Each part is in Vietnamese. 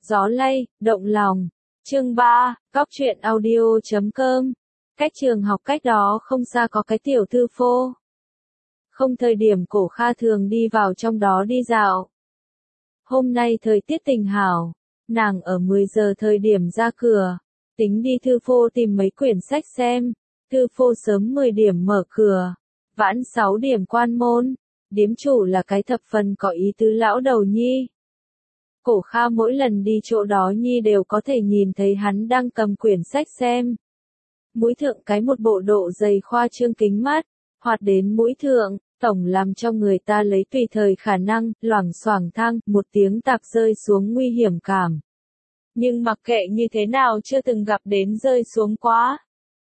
Gió lay, động lòng. Chương 3, Góc truyện audio.com. Cách trường học cách đó không xa có cái tiểu thư phô. Không thời điểm Cổ Kha thường đi vào trong đó đi dạo. Hôm nay thời tiết tình hảo, nàng ở 10 giờ thời điểm ra cửa, tính đi thư phô tìm mấy quyển sách xem. Thư phô sớm 10 điểm mở cửa, vãn 6 điểm quan môn. Điếm chủ là cái thập phần có ý tứ lão đầu nhi. Cổ Kha mỗi lần đi chỗ đó nhi đều có thể nhìn thấy hắn đang cầm quyển sách xem. Mũi thượng cái một bộ độ dày khoa trương kính mắt, hoạt đến mũi thượng, tổng làm cho người ta lấy tùy thời khả năng, loảng xoảng thang, một tiếng tạc rơi xuống nguy hiểm cảm. Nhưng mặc kệ như thế nào chưa từng gặp đến rơi xuống quá.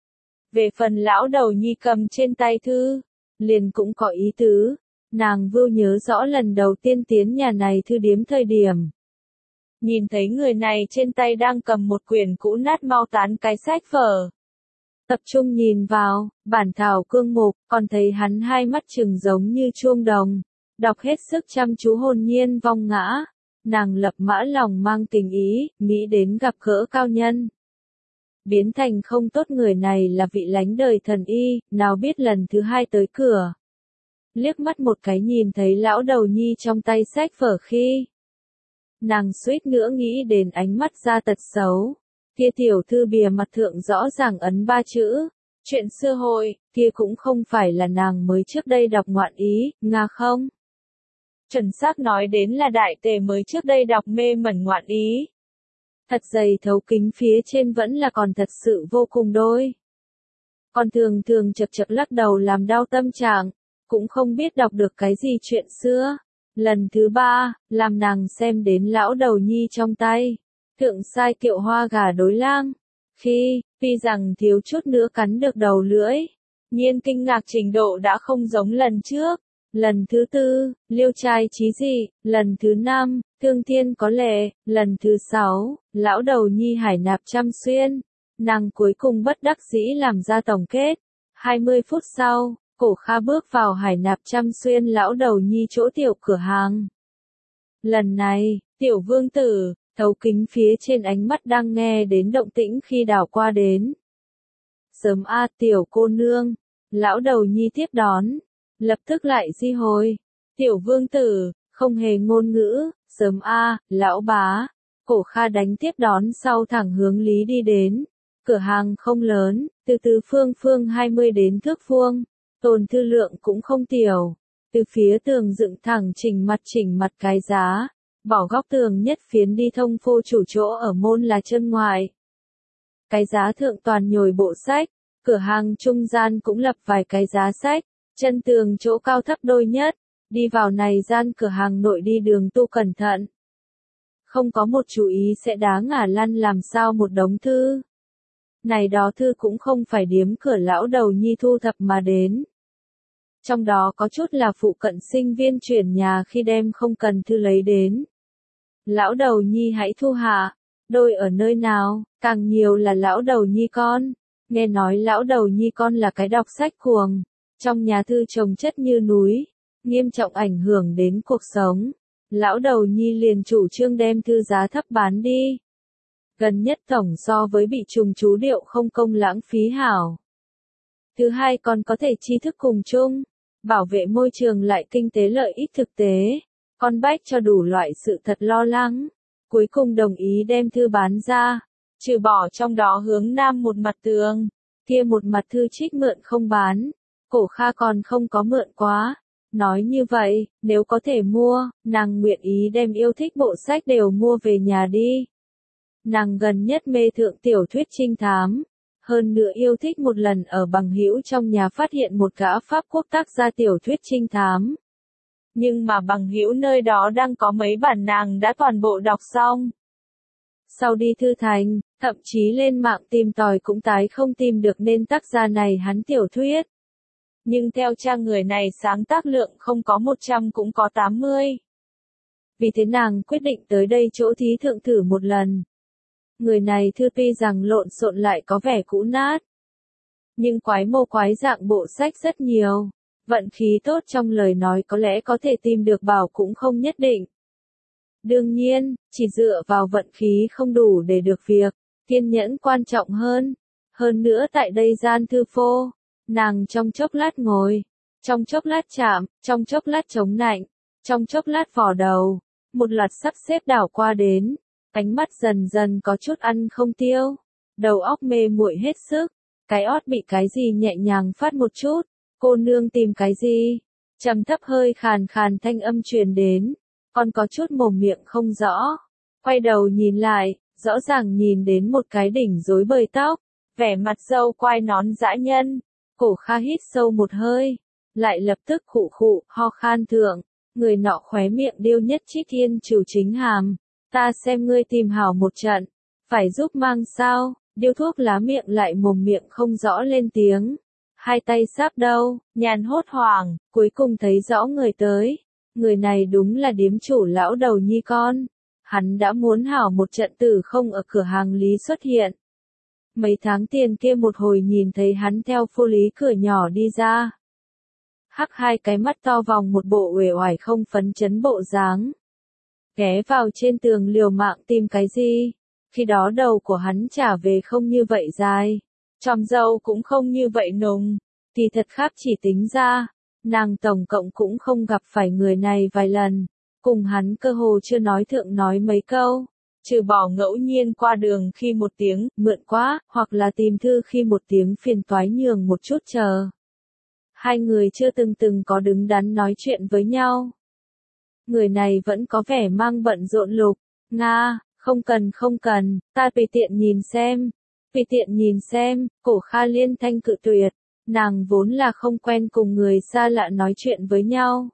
Về phần lão đầu nhi cầm trên tay thư, liền cũng có ý tứ, nàng vưu nhớ rõ lần đầu tiên tiến nhà này thư điếm thời điểm. Nhìn thấy người này trên tay đang cầm một quyển cũ nát mau tán cái sách vở. Tập trung nhìn vào, bản thảo cương mục, còn thấy hắn hai mắt trừng giống như chuông đồng. Đọc hết sức chăm chú hồn nhiên vong ngã. Nàng lập mã lòng mang tình ý, nghĩ đến gặp gỡ cao nhân. Biến thành không tốt người này là vị lánh đời thần y, nào biết lần thứ hai tới cửa. Liếc mắt một cái nhìn thấy lão đầu nhi trong tay sách vở khi. Nàng suýt nữa nghĩ đến ánh mắt ra tật xấu. Kia tiểu thư bìa mặt thượng rõ ràng ấn 3 chữ. Chuyện xưa hội, kia cũng không phải là nàng mới trước đây đọc ngoạn ý, nga không? Chuẩn xác nói đến là đại tề mới trước đây đọc mê mẩn ngoạn ý. Thật dày thấu kính phía trên vẫn là còn thật sự vô cùng đôi. Còn thường thường chập chập lắc đầu làm đau tâm trạng, cũng không biết đọc được cái gì chuyện xưa. Lần thứ 3, làm nàng xem đến lão đầu nhi trong tay. Thượng sai kiệu hoa gà đối lang. Khi, tuy rằng thiếu chút nữa cắn được đầu lưỡi. Nhiên kinh ngạc trình độ đã không giống lần trước. Lần thứ 4, liêu trai chí dị. Lần thứ 5, thương thiên có lệ. Lần thứ 6, lão đầu nhi hải nạp trăm xuyên. Nàng cuối cùng bất đắc dĩ làm ra tổng kết. 20 phút sau, Cổ Kha bước vào hải nạp trăm xuyên lão đầu nhi chỗ tiểu cửa hàng. Lần này, tiểu vương tử, thấu kính phía trên ánh mắt đang nghe đến động tĩnh khi đảo qua đến. Sớm a tiểu cô nương, lão đầu nhi tiếp đón, lập tức lại di hồi. Tiểu vương tử, không hề ngôn ngữ, sớm a, lão bá. Cổ Kha đánh tiếp đón sau thẳng hướng lý đi đến. Cửa hàng không lớn, từ phương 20 đến thước vuông. Tồn thư lượng cũng không tiểu. Từ phía tường dựng thẳng chỉnh mặt cái giá. Bỏ góc tường nhất phiến đi thông phô chủ chỗ ở môn là chân ngoài. Cái giá thượng toàn nhồi bộ sách. Cửa hàng trung gian cũng lập vài cái giá sách. Chân tường chỗ cao thấp đôi nhất. Đi vào này gian cửa hàng nội đi đường tu cẩn thận. Không có một chú ý sẽ đá ngả lăn làm sao một đống thư. Này đó thư cũng không phải điếm cửa lão đầu nhi thu thập mà đến. Trong đó có chút là phụ cận sinh viên chuyển nhà khi đem không cần thư lấy đến. Lão đầu nhi hãy thu hạ, đôi ở nơi nào, càng nhiều là lão đầu nhi con. Nghe nói lão đầu nhi con là cái đọc sách cuồng, trong nhà thư chồng chất như núi, nghiêm trọng ảnh hưởng đến cuộc sống. Lão đầu nhi liền chủ trương đem thư giá thấp bán đi. Gần nhất tổng so với bị trùng chú điệu không công lãng phí hảo. Thứ hai còn có thể tri thức cùng chung, bảo vệ môi trường lại kinh tế lợi ích thực tế, con bách cho đủ loại sự thật lo lắng. Cuối cùng đồng ý đem thư bán ra, trừ bỏ trong đó hướng nam một mặt tường, kia một mặt thư trích mượn không bán. Cổ Kha còn không có mượn quá. Nói như vậy, nếu có thể mua, nàng nguyện ý đem yêu thích bộ sách đều mua về nhà đi. Nàng gần nhất mê thượng tiểu thuyết trinh thám, hơn nữa yêu thích một lần ở bằng hữu trong nhà phát hiện một gã Pháp quốc tác gia tiểu thuyết trinh thám. Nhưng mà bằng hữu nơi đó đang có mấy bản nàng đã toàn bộ đọc xong. Sau đi thư thành, thậm chí lên mạng tìm tòi cũng tái không tìm được nên tác gia này hắn tiểu thuyết. Nhưng theo trang người này sáng tác lượng không có 100 cũng có 80. Vì thế nàng quyết định tới đây chỗ thí thượng thử một lần. Người này thư tuy rằng lộn xộn lại có vẻ cũ nát. Nhưng quái mô quái dạng bộ sách rất nhiều. Vận khí tốt trong lời nói có lẽ có thể tìm được bảo cũng không nhất định. Đương nhiên, chỉ dựa vào vận khí không đủ để được việc, kiên nhẫn quan trọng hơn. Hơn nữa tại đây gian thư phô, nàng trong chốc lát ngồi, trong chốc lát chạm, trong chốc lát chống nạnh, trong chốc lát vò đầu, một loạt sắp xếp đảo qua đến, ánh mắt dần dần có chút ăn không tiêu, đầu óc mê muội hết sức, cái ót bị cái gì nhẹ nhàng phát một chút, cô nương tìm cái gì? Trầm thấp hơi khàn khàn thanh âm truyền đến, còn có chút mồm miệng không rõ, quay đầu nhìn lại, rõ ràng nhìn đến một cái đỉnh rối bời tóc, vẻ mặt râu quai nón dã nhân, Cổ Kha hít sâu một hơi, lại lập tức khụ khụ, ho khan thượng, người nọ khóe miệng điêu nhất trích thiên trừ chính hàm, ta xem ngươi tìm hảo một trận, phải giúp mang sao, điêu thuốc lá miệng lại mồm miệng không rõ lên tiếng, hai tay sáp đâu, nhàn hốt hoảng, cuối cùng thấy rõ người tới, người này đúng là điếm chủ lão đầu nhi con, hắn đã muốn hảo một trận tử không ở cửa hàng lý xuất hiện. Mấy tháng tiền kia một hồi nhìn thấy hắn theo phô lý cửa nhỏ đi ra. Hắc hai cái mắt to vòng một bộ uể oải không phấn chấn bộ dáng. Ghé vào trên tường liều mạng tìm cái gì, khi đó đầu của hắn trả về không như vậy dài, tròm râu cũng không như vậy nùng, thì thật khác chỉ tính ra, nàng tổng cộng cũng không gặp phải người này vài lần, cùng hắn cơ hồ chưa nói thượng nói mấy câu. Trừ bỏ ngẫu nhiên qua đường khi một tiếng, mượn quá, hoặc là tìm thư khi một tiếng phiền toái nhường một chút chờ. Hai người chưa từng có đứng đắn nói chuyện với nhau. Người này vẫn có vẻ mang bận rộn lục. Nga, không cần, ta tùy tiện nhìn xem. Tùy tiện nhìn xem, Cổ Kha liên thanh cự tuyệt. Nàng vốn là không quen cùng người xa lạ nói chuyện với nhau.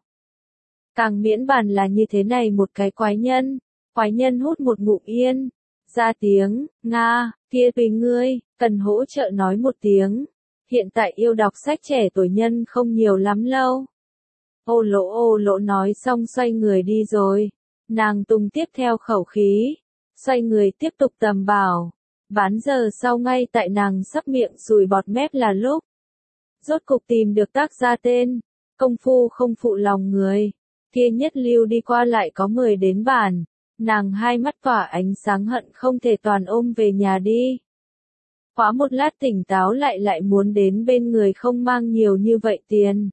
Càng miễn bàn là như thế này một cái quái nhân. Quái nhân hút một ngụm yên, ra tiếng, Nga, kia tùy ngươi, cần hỗ trợ nói một tiếng. Hiện tại yêu đọc sách trẻ tuổi nhân không nhiều lắm lâu. Ô lỗ nói xong xoay người đi rồi. Nàng tung tiếp theo khẩu khí, xoay người tiếp tục tầm bảo. Bán giờ sau ngay tại nàng sắp miệng sùi bọt mép là lúc. Rốt cục tìm được tác gia tên, công phu không phụ lòng người. Kia nhất lưu đi qua lại có 10 đến bản. Nàng hai mắt tỏa ánh sáng hận không thể toàn ôm về nhà đi. Quá một lát tỉnh táo lại muốn đến bên người không mang nhiều như vậy tiền.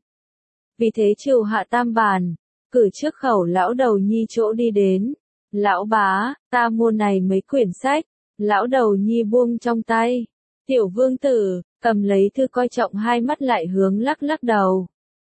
Vì thế trừ hạ tam bản, cử trước khẩu lão đầu nhi chỗ đi đến. Lão bá, ta mua này mấy quyển sách, lão đầu nhi buông trong tay. Tiểu vương tử, cầm lấy thư coi trọng hai mắt lại hướng lắc đầu.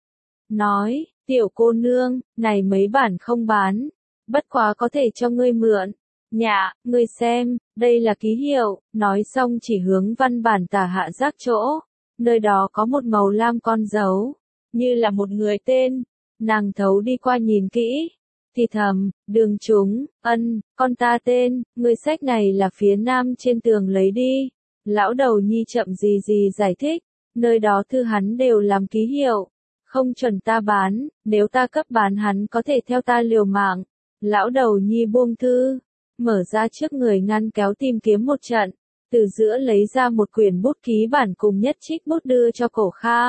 Nói, tiểu cô nương, này mấy bản không bán. Bất quá có thể cho ngươi mượn. Nhạ, ngươi xem, đây là ký hiệu, nói xong chỉ hướng văn bản tả hạ giác chỗ. Nơi đó có một màu lam con dấu, như là một người tên. Nàng thấu đi qua nhìn kỹ, thì thầm, Đường Trúng, con ta tên, người sách này là phía nam trên tường lấy đi. Lão đầu nhi chậm gì giải thích, nơi đó thư hắn đều làm ký hiệu, không chuẩn ta bán, nếu ta cấp bán hắn có thể theo ta liều mạng. Lão đầu nhi buông thư, mở ra trước người ngăn kéo tìm kiếm một trận, từ giữa lấy ra một quyển bút ký bản cùng nhất trích bút đưa cho Cổ Kha.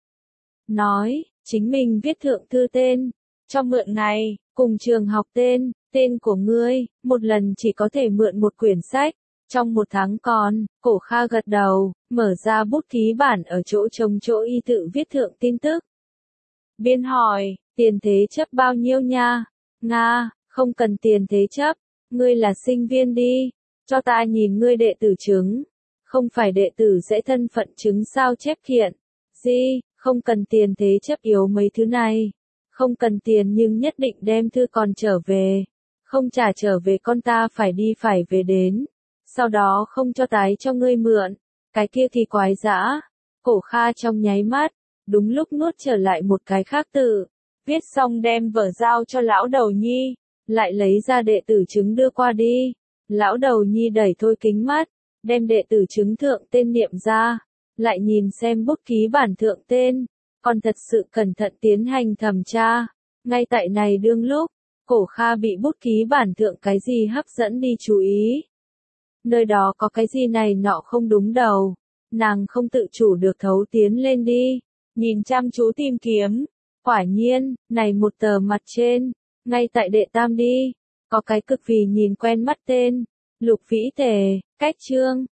Nói, chính mình viết thượng thư tên, cho mượn này, cùng trường học tên của ngươi, một lần chỉ có thể mượn một quyển sách, trong một tháng còn, Cổ Kha gật đầu, mở ra bút ký bản ở chỗ trống chỗ y tự viết thượng tin tức. Biên hỏi, tiền thế chấp bao nhiêu nha? Nga, không cần tiền thế chấp, ngươi là sinh viên đi, cho ta nhìn ngươi đệ tử chứng, không phải đệ tử sẽ thân phận chứng sao chép kiện, gì, không cần tiền thế chấp yếu mấy thứ này, không cần tiền nhưng nhất định đem thư còn trở về, không trả trở về con ta phải đi phải về đến, sau đó không cho tái cho ngươi mượn, cái kia thì quái dã. Cổ Kha trong nháy mắt, đúng lúc nuốt trở lại một cái khác tự. Viết xong đem vở giao cho lão đầu nhi, lại lấy ra đệ tử chứng đưa qua đi. Lão đầu nhi đẩy thôi kính mắt, đem đệ tử chứng thượng tên niệm ra, lại nhìn xem bút ký bản thượng tên, còn thật sự cẩn thận tiến hành thẩm tra. Ngay tại này đương lúc, Cổ Kha bị bút ký bản thượng cái gì hấp dẫn đi chú ý. Nơi đó có cái gì này nọ không đúng đầu, nàng không tự chủ được thấu tiến lên đi, nhìn chăm chú tìm kiếm. Quả nhiên, này một tờ mặt trên, ngay tại đệ tam đi, Có cái cực vì nhìn quen mắt tên, Lục Vĩ Tề, cách chương.